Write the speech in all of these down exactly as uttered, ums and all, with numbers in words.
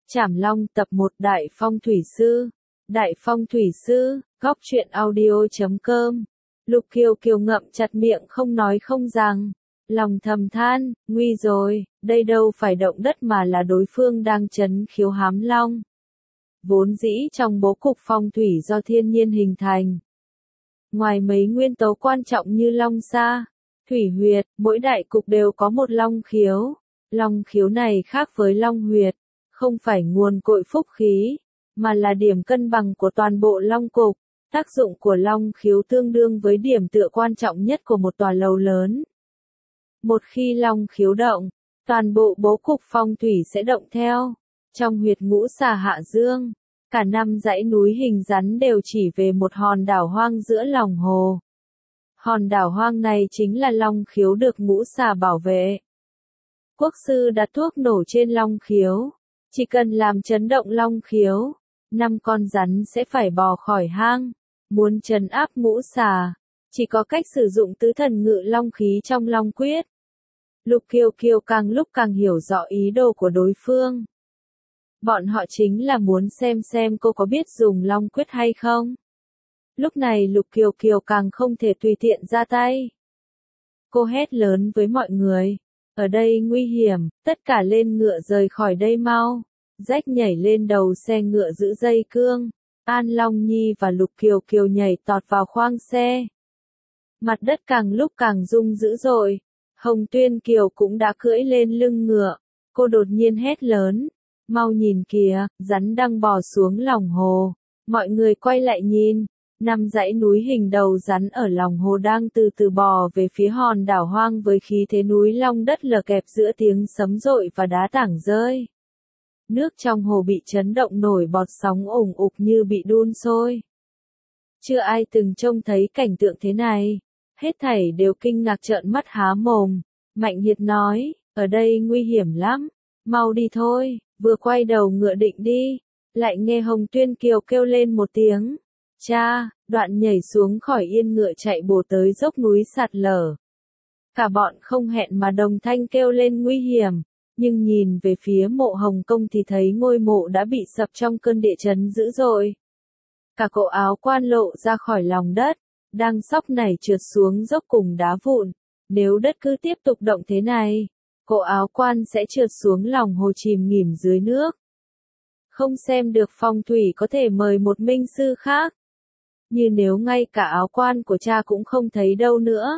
Trảm Long tập một Đại Phong Thủy Sư. Đại Phong Thủy Sư, góc truyện audio.com. Lục Kiều Kiều ngậm chặt miệng không nói không rằng. Lòng thầm than, nguy rồi, đây đâu phải động đất mà là đối phương đang trấn khiếu hám long. Vốn dĩ trong bố cục phong thủy do thiên nhiên hình thành. Ngoài mấy nguyên tố quan trọng như long sa, thủy huyệt, mỗi đại cục đều có một long khiếu. Long khiếu này khác với long huyệt, không phải nguồn cội phúc khí, mà là điểm cân bằng của toàn bộ long cục. Tác dụng của long khiếu tương đương với điểm tựa quan trọng nhất của một tòa lầu lớn. Một khi long khiếu động, toàn bộ bố cục phong thủy sẽ động theo. Trong huyệt ngũ xà hạ dương, cả năm dãy núi hình rắn đều chỉ về một hòn đảo hoang giữa lòng hồ. Hòn đảo hoang này chính là long khiếu được ngũ xà bảo vệ. Quốc sư đặt thuốc nổ trên long khiếu, chỉ cần làm chấn động long khiếu, năm con rắn sẽ phải bò khỏi hang. Muốn trấn áp ngũ xà, chỉ có cách sử dụng tứ thần ngự long khí trong long quyết. Lục Kiều Kiều càng lúc càng hiểu rõ ý đồ của đối phương. Bọn họ chính là muốn xem xem cô có biết dùng long quyết hay không. Lúc này Lục Kiều Kiều càng không thể tùy tiện ra tay. Cô hét lớn với mọi người, ở đây nguy hiểm, tất cả lên ngựa rời khỏi đây mau. Rách nhảy lên đầu xe ngựa giữ dây cương. An Long Nhi và Lục Kiều Kiều nhảy tọt vào khoang xe. Mặt đất càng lúc càng rung dữ dội. Hồng Tuyên Kiều cũng đã cưỡi lên lưng ngựa. Cô đột nhiên hét lớn. Mau nhìn kìa, rắn đang bò xuống lòng hồ. Mọi người quay lại nhìn. Năm dãy núi hình đầu rắn ở lòng hồ đang từ từ bò về phía hòn đảo hoang với khí thế núi long đất lở kẹp giữa tiếng sấm rội và đá tảng rơi. Nước trong hồ bị chấn động nổi bọt sóng ủng ục như bị đun sôi. Chưa ai từng trông thấy cảnh tượng thế này. Hết thảy đều kinh ngạc trợn mắt há mồm. Mạnh Hiệt nói, ở đây nguy hiểm lắm. Mau đi thôi, vừa quay đầu ngựa định đi. Lại nghe Hồng Tuyên Kiều kêu lên một tiếng. Cha, đoạn nhảy xuống khỏi yên ngựa chạy bổ tới dốc núi sạt lở. Cả bọn không hẹn mà đồng thanh kêu lên nguy hiểm. Nhưng nhìn về phía mộ Hồng Công thì thấy ngôi mộ đã bị sập trong cơn địa chấn dữ dội. Cả cổ áo quan lộ ra khỏi lòng đất, đang sóc nảy trượt xuống dốc cùng đá vụn. Nếu đất cứ tiếp tục động thế này, cổ áo quan sẽ trượt xuống lòng hồ chìm nghỉm dưới nước. Không xem được phong thủy có thể mời một minh sư khác. Như nếu ngay cả áo quan của cha cũng không thấy đâu nữa.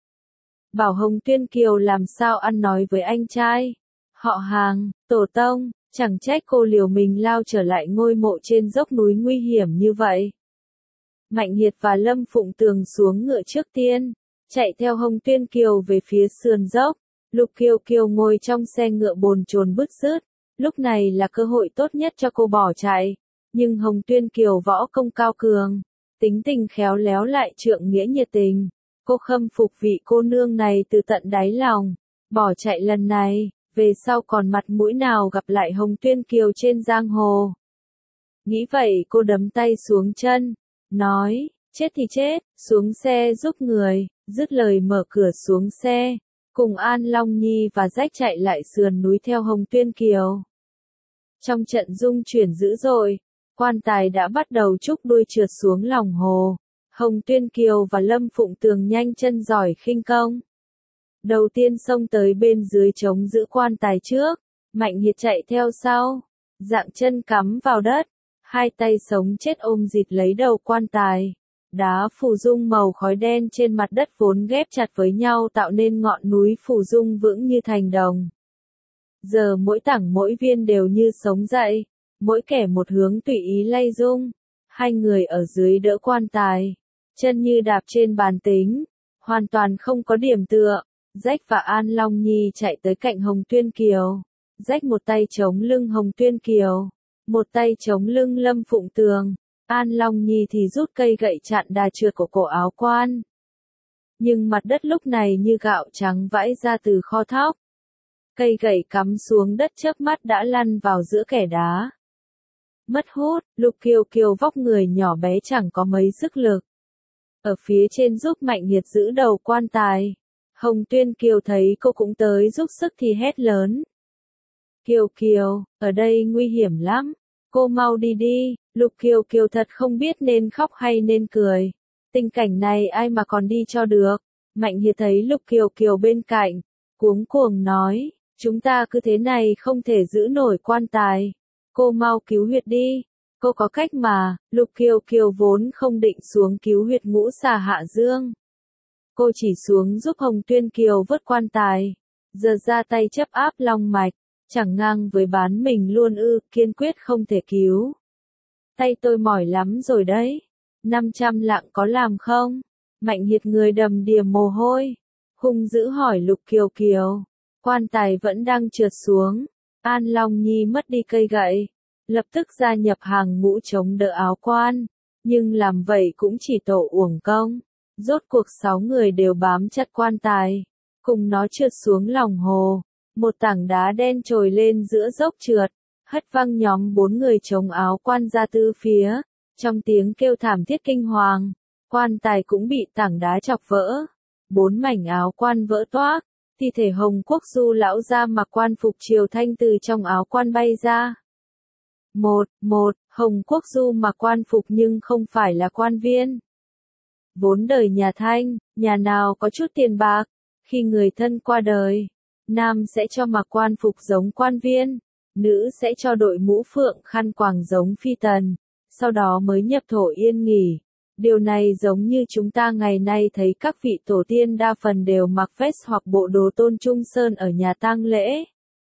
Bảo Hồng Tuyên Kiều làm sao ăn nói với anh trai. Họ hàng, tổ tông, chẳng trách cô liều mình lao trở lại ngôi mộ trên dốc núi nguy hiểm như vậy. Mạnh Hiệt và Lâm Phụng Tường xuống ngựa trước tiên, chạy theo Hồng Tuyên Kiều về phía sườn dốc. Lục Kiều Kiều ngồi trong xe ngựa bồn chồn bứt rứt, lúc này là cơ hội tốt nhất cho cô bỏ chạy. Nhưng Hồng Tuyên Kiều võ công cao cường, tính tình khéo léo lại trượng nghĩa nhiệt tình. Cô khâm phục vị cô nương này từ tận đáy lòng, bỏ chạy lần này. Về sau còn mặt mũi nào gặp lại Hồng Tuyên Kiều trên giang hồ. Nghĩ vậy cô đấm tay xuống chân, nói, chết thì chết, xuống xe giúp người, dứt lời mở cửa xuống xe, cùng An Long Nhi và Rách chạy lại sườn núi theo Hồng Tuyên Kiều. Trong trận dung chuyển dữ dội, quan tài đã bắt đầu trúc đuôi trượt xuống lòng hồ. Hồng Tuyên Kiều và Lâm Phụng Tường nhanh chân giỏi khinh công. Đầu tiên xông tới bên dưới chống giữ quan tài trước, Mạnh Hiệt chạy theo sau, dạng chân cắm vào đất, hai tay sống chết ôm dịt lấy đầu quan tài. Đá phù dung màu khói đen trên mặt đất vốn ghép chặt với nhau tạo nên ngọn núi phù dung vững như thành đồng. Giờ mỗi tảng mỗi viên đều như sống dậy, mỗi kẻ một hướng tùy ý lay rung. Hai người ở dưới đỡ quan tài, chân như đạp trên bàn tính, hoàn toàn không có điểm tựa. Rách và An Long Nhi chạy tới cạnh Hồng Tuyên Kiều. Rách một tay chống lưng Hồng Tuyên Kiều, một tay chống lưng Lâm Phụng Tường. An Long Nhi thì rút cây gậy chặn đà trượt của cổ áo quan. Nhưng mặt đất lúc này như gạo trắng vãi ra từ kho thóc. Cây gậy cắm xuống đất chớp mắt đã lăn vào giữa kẻ đá. Mất hút, Lục Kiều Kiều vóc người nhỏ bé chẳng có mấy sức lực. Ở phía trên giúp Mạnh Hiệt giữ đầu quan tài. Hồng Tuyên Kiều thấy cô cũng tới giúp sức thì hét lớn. Kiều Kiều, ở đây nguy hiểm lắm. Cô mau đi đi. Lục Kiều Kiều thật không biết nên khóc hay nên cười. Tình cảnh này ai mà còn đi cho được. Mạnh Hiệt thấy Lục Kiều Kiều bên cạnh, cuống cuồng nói, chúng ta cứ thế này không thể giữ nổi quan tài. Cô mau cứu huyệt đi. Cô có cách mà. Lục Kiều Kiều vốn không định xuống cứu huyệt Ngũ Xà Hạ Dương. Cô chỉ xuống giúp Hồng Tuyên Kiều vớt quan tài. Giờ ra tay chấp áp long mạch, chẳng ngang với bán mình luôn ư, kiên quyết không thể cứu. Tay tôi mỏi lắm rồi đấy. năm trăm lạng có làm không? Mạnh Hiệt người đầm đìa mồ hôi. Hung dữ hỏi Lục Kiều Kiều. Quan tài vẫn đang trượt xuống. An Long Nhi mất đi cây gậy. Lập tức gia nhập hàng ngũ chống đỡ áo quan. Nhưng làm vậy cũng chỉ tổ uổng công. Rốt cuộc sáu người đều bám chặt quan tài. Cùng nó trượt xuống lòng hồ. Một tảng đá đen trồi lên giữa dốc trượt. Hất văng nhóm bốn người chống áo quan ra tứ phía. Trong tiếng kêu thảm thiết kinh hoàng. Quan tài cũng bị tảng đá chọc vỡ. Bốn mảnh áo quan vỡ toác. Thi thể Hồng Quốc Du lão ra mặc quan phục triều thanh từ trong áo quan bay ra. Một, một, Hồng Quốc Du mặc quan phục nhưng không phải là quan viên. Vốn đời nhà Thanh, nhà nào có chút tiền bạc, khi người thân qua đời, nam sẽ cho mặc quan phục giống quan viên, nữ sẽ cho đội mũ phượng khăn quàng giống phi tần, sau đó mới nhập thổ yên nghỉ. Điều này giống như chúng ta ngày nay thấy các vị tổ tiên đa phần đều mặc vest hoặc bộ đồ tôn trung sơn ở nhà tang lễ.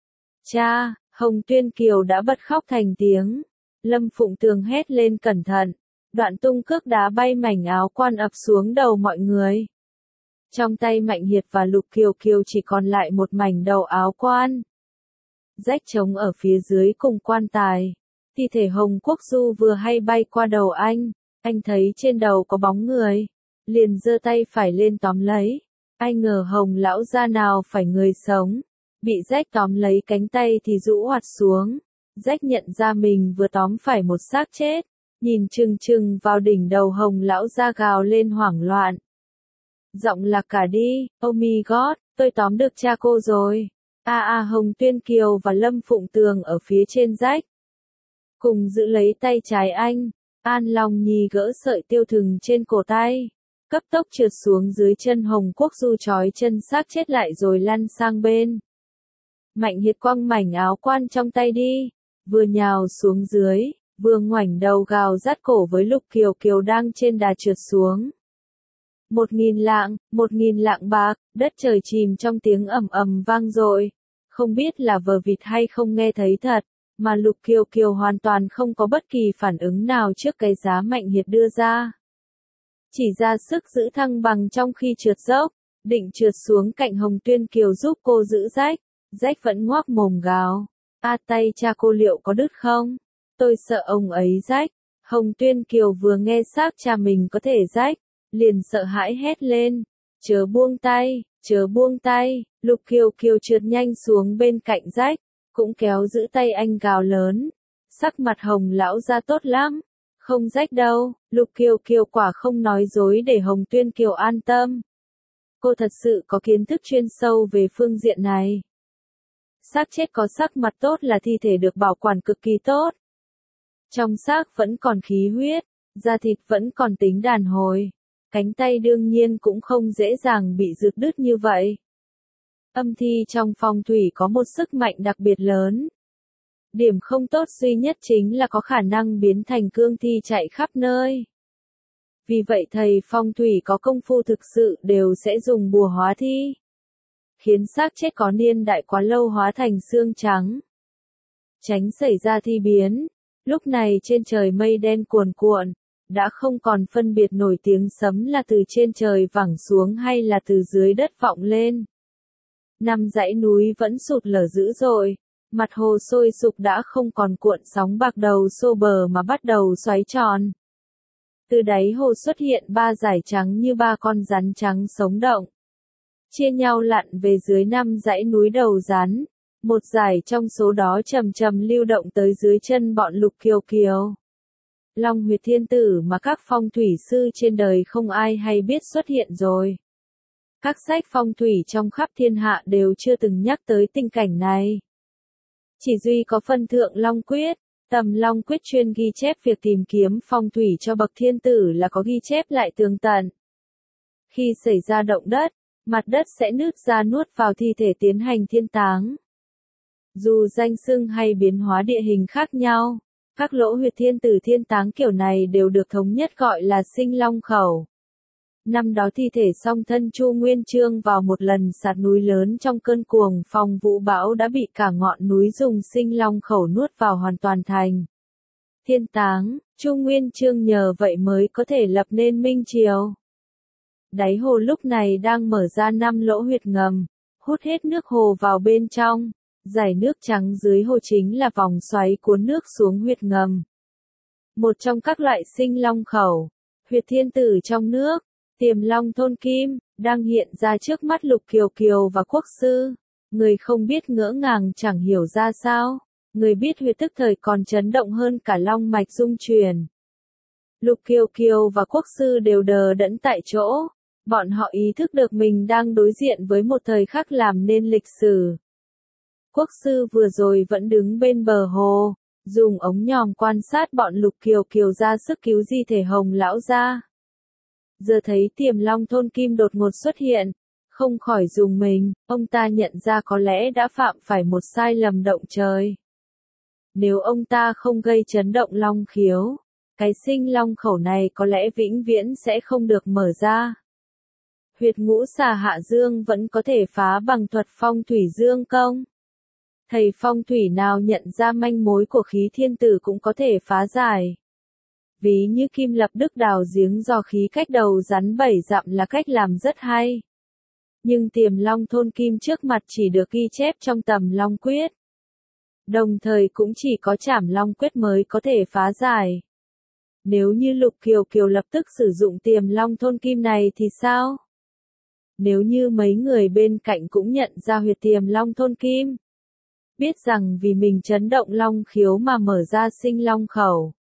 Cha, Hồng Tuyên Kiều đã bật khóc thành tiếng. Lâm Phụng Tường hét lên cẩn thận. Đoạn tung cước đá bay mảnh áo quan ập xuống đầu mọi người. Trong tay Mạnh Hiệt và Lục Kiều Kiều chỉ còn lại một mảnh đầu áo quan. Rách trống ở phía dưới cùng quan tài. Thi thể Hồng Quốc Du vừa hay bay qua đầu anh. Anh thấy trên đầu có bóng người. Liền giơ tay phải lên tóm lấy. Ai ngờ Hồng lão gia nào phải người sống. Bị rách tóm lấy cánh tay thì rũ hoạt xuống. Rách nhận ra mình vừa tóm phải một xác chết. Nhìn chừng chừng vào đỉnh đầu Hồng lão gia gào lên hoảng loạn. Giọng lạc cả đi, oh my god, tôi tóm được cha cô rồi. A a Hồng Tuyên Kiều và Lâm Phụng Tường ở phía trên rách. Cùng giữ lấy tay trái anh, An Long Nhi gỡ sợi tiêu thừng trên cổ tay. Cấp tốc trượt xuống dưới chân Hồng Quốc Du trói chân xác chết lại rồi lăn sang bên. Mạnh Hiệt quăng mảnh áo quan trong tay đi, vừa nhào xuống dưới, vừa ngoảnh đầu gào rát cổ với Lục Kiều Kiều đang trên đà trượt xuống. Một nghìn lạng, một nghìn lạng bạc, đất trời chìm trong tiếng ầm ầm vang dội. Không biết là vờ vịt hay không nghe thấy thật, mà Lục Kiều Kiều hoàn toàn không có bất kỳ phản ứng nào trước cái giá Mạnh Hiệt đưa ra. Chỉ ra sức giữ thăng bằng trong khi trượt dốc, định trượt xuống cạnh Hồng Tuyên Kiều giúp cô giữ rách. Rách vẫn ngoác mồm gào. A tay cha cô liệu có đứt không? Tôi sợ ông ấy rách. Hồng Tuyên Kiều vừa nghe xác cha mình có thể rách, liền sợ hãi hét lên. Chớ buông tay, chớ buông tay. Lục Kiều Kiều trượt nhanh xuống bên cạnh rách, cũng kéo giữ tay anh gào lớn. Sắc mặt Hồng lão ra tốt lắm. Không rách đâu. Lục Kiều Kiều quả không nói dối để Hồng Tuyên Kiều an tâm. Cô thật sự có kiến thức chuyên sâu về phương diện này. Xác chết có sắc mặt tốt là thi thể được bảo quản cực kỳ tốt. Trong xác vẫn còn khí huyết, da thịt vẫn còn tính đàn hồi. Cánh tay đương nhiên cũng không dễ dàng bị rượt đứt như vậy. Âm thi trong phong thủy có một sức mạnh đặc biệt lớn. Điểm không tốt duy nhất chính là có khả năng biến thành cương thi chạy khắp nơi. Vì vậy thầy phong thủy có công phu thực sự đều sẽ dùng bùa hóa thi. Khiến xác chết có niên đại quá lâu hóa thành xương trắng. Tránh xảy ra thi biến. Lúc này trên trời mây đen cuồn cuộn, đã không còn phân biệt nổi tiếng sấm là từ trên trời vẳng xuống hay là từ dưới đất vọng lên. Năm dãy núi vẫn sụt lở dữ dội, mặt hồ sôi sục đã không còn cuộn sóng bạc đầu xô bờ mà bắt đầu xoáy tròn. Từ đáy hồ xuất hiện ba dải trắng như ba con rắn trắng sống động. Chia nhau lặn về dưới năm dãy núi đầu rắn. Một dải trong số đó chậm chậm lưu động tới dưới chân bọn Lục Kiều Kiều. Long huyệt thiên tử mà các phong thủy sư trên đời không ai hay biết xuất hiện rồi. Các sách phong thủy trong khắp thiên hạ đều chưa từng nhắc tới tình cảnh này. Chỉ duy có phân thượng Long Quyết, Tầm Long Quyết chuyên ghi chép việc tìm kiếm phong thủy cho bậc thiên tử là có ghi chép lại tường tận. Khi xảy ra động đất, mặt đất sẽ nứt ra nuốt vào thi thể tiến hành thiên táng. Dù danh xưng hay biến hóa địa hình khác nhau, các lỗ huyệt thiên tử thiên táng kiểu này đều được thống nhất gọi là sinh long khẩu. Năm đó thi thể song thân Chu Nguyên Chương vào một lần sạt núi lớn trong cơn cuồng phong vũ bão đã bị cả ngọn núi dùng sinh long khẩu nuốt vào hoàn toàn thành thiên táng, Chu Nguyên Chương nhờ vậy mới có thể lập nên Minh Triều. Đáy hồ lúc này đang mở ra năm lỗ huyệt ngầm, hút hết nước hồ vào bên trong, dải nước trắng dưới hồ chính là vòng xoáy cuốn nước xuống huyệt ngầm. Một trong các loại sinh long khẩu, huyệt thiên tử trong nước, Tiềm Long Thôn Kim, đang hiện ra trước mắt Lục Kiều Kiều và Quốc sư. Người không biết ngỡ ngàng chẳng hiểu ra sao, người biết huyệt tức thời còn chấn động hơn cả long mạch dung truyền. Lục Kiều Kiều và Quốc sư đều đờ đẫn tại chỗ, bọn họ ý thức được mình đang đối diện với một thời khắc làm nên lịch sử. Quốc sư vừa rồi vẫn đứng bên bờ hồ, dùng ống nhòm quan sát bọn Lục Kiều Kiều ra sức cứu di thể Hồng lão gia. Giờ thấy Tiềm Long Thôn Kim đột ngột xuất hiện, không khỏi rùng mình, ông ta nhận ra có lẽ đã phạm phải một sai lầm động trời. Nếu ông ta không gây chấn động long khiếu, cái sinh long khẩu này có lẽ vĩnh viễn sẽ không được mở ra. Huyệt ngũ xà hạ dương vẫn có thể phá bằng thuật phong thủy dương công. Thầy phong thủy nào nhận ra manh mối của khí thiên tử cũng có thể phá giải. Ví như Kim Lập Đức đào giếng dò khí cách đầu rắn bảy dặm là cách làm rất hay. Nhưng Tiềm Long Thôn Kim trước mặt chỉ được ghi chép trong Tầm Long Quyết. Đồng thời cũng chỉ có Trảm Long Quyết mới có thể phá giải. Nếu như Lục Kiều Kiều lập tức sử dụng Tiềm Long Thôn Kim này thì sao? Nếu như mấy người bên cạnh cũng nhận ra huyệt Tiềm Long Thôn Kim, biết rằng vì mình chấn động long khiếu mà mở ra sinh long khẩu.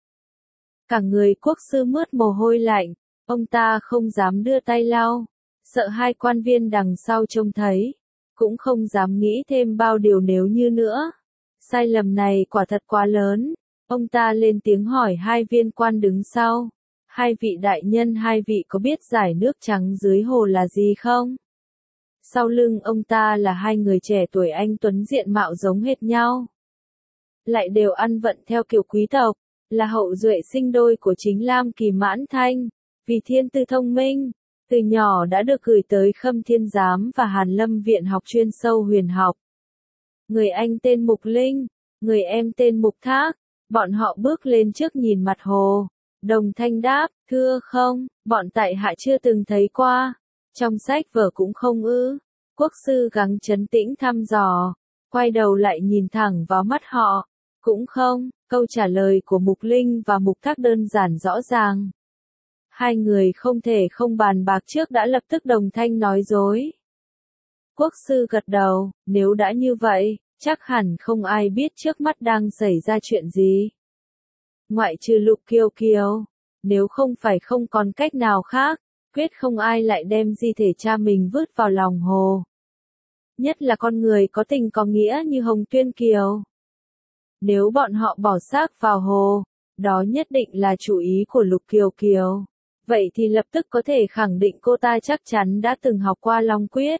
Cả người Quốc sư mướt mồ hôi lạnh, ông ta không dám đưa tay lau, sợ hai quan viên đằng sau trông thấy, cũng không dám nghĩ thêm bao điều nếu như nữa. Sai lầm này quả thật quá lớn, ông ta lên tiếng hỏi hai viên quan đứng sau. Hai vị đại nhân hai vị có biết dải nước trắng dưới hồ là gì không? Sau lưng ông ta là hai người trẻ tuổi anh tuấn diện mạo giống hệt nhau. Lại đều ăn vận theo kiểu quý tộc, là hậu duệ sinh đôi của chính Lam Kỳ Mãn Thanh, vì thiên tư thông minh, từ nhỏ đã được gửi tới Khâm Thiên Giám và Hàn Lâm Viện học chuyên sâu huyền học. Người anh tên Mục Linh, người em tên Mục Thác, bọn họ bước lên trước nhìn mặt hồ, đồng thanh đáp, thưa không, bọn tại hạ chưa từng thấy qua, trong sách vở cũng không ư. Quốc sư gắng trấn tĩnh thăm dò, quay đầu lại nhìn thẳng vào mắt họ, cũng không. Câu trả lời của Mục Linh và Mục Thác đơn giản rõ ràng. Hai người không thể không bàn bạc trước đã lập tức đồng thanh nói dối. Quốc sư gật đầu, nếu đã như vậy, chắc hẳn không ai biết trước mắt đang xảy ra chuyện gì. Ngoại trừ Lục Kiều Kiều, nếu không phải không còn cách nào khác, quyết không ai lại đem di thể cha mình vứt vào lòng hồ. Nhất là con người có tình có nghĩa như Hồng Tuyên Kiều. Nếu bọn họ bỏ xác vào hồ, đó nhất định là chủ ý của Lục Kiều Kiều. Vậy thì lập tức có thể khẳng định cô ta chắc chắn đã từng học qua Long Quyết.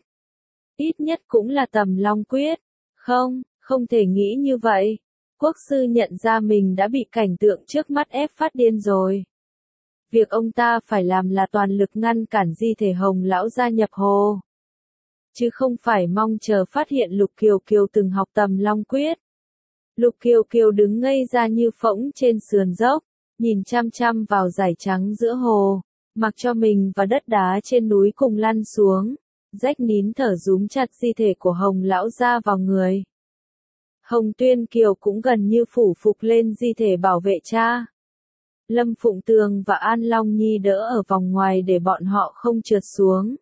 Ít nhất cũng là Tầm Long Quyết. Không, không thể nghĩ như vậy. Quốc sư nhận ra mình đã bị cảnh tượng trước mắt ép phát điên rồi. Việc ông ta phải làm là toàn lực ngăn cản di thể Hồng lão gia nhập hồ. Chứ không phải mong chờ phát hiện Lục Kiều Kiều từng học Tầm Long Quyết. Lục Kiều Kiều đứng ngây ra như phỗng trên sườn dốc, nhìn chăm chăm vào dải trắng giữa hồ, mặc cho mình và đất đá trên núi cùng lăn xuống, rách nín thở rúm chặt di thể của Hồng lão gia vào người. Hồng Tuyên Kiều cũng gần như phủ phục lên di thể bảo vệ cha. Lâm Phụng Tường và An Long Nhi đỡ ở vòng ngoài để bọn họ không trượt xuống.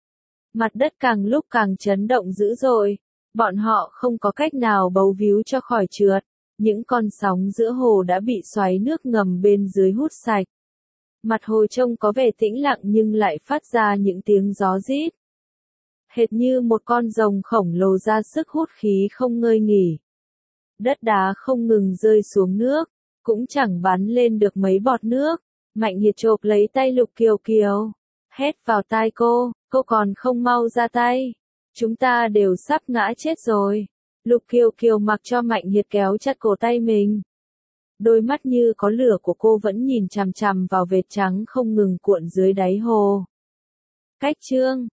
Mặt đất càng lúc càng chấn động dữ dội. Bọn họ không có cách nào bấu víu cho khỏi trượt, những con sóng giữa hồ đã bị xoáy nước ngầm bên dưới hút sạch. Mặt hồ trông có vẻ tĩnh lặng nhưng lại phát ra những tiếng gió rít. Hệt như một con rồng khổng lồ ra sức hút khí không ngơi nghỉ. Đất đá không ngừng rơi xuống nước, cũng chẳng bắn lên được mấy bọt nước. Mạnh Hiệt chộp lấy tay Lục Kiều Kiều, hét vào tai cô, cô còn không mau ra tay. Chúng ta đều sắp ngã chết rồi. Lục Kiều Kiều mặc cho Mạnh Hiệt kéo chặt cổ tay mình. Đôi mắt như có lửa của cô vẫn nhìn chằm chằm vào vệt trắng không ngừng cuộn dưới đáy hồ. Cách chương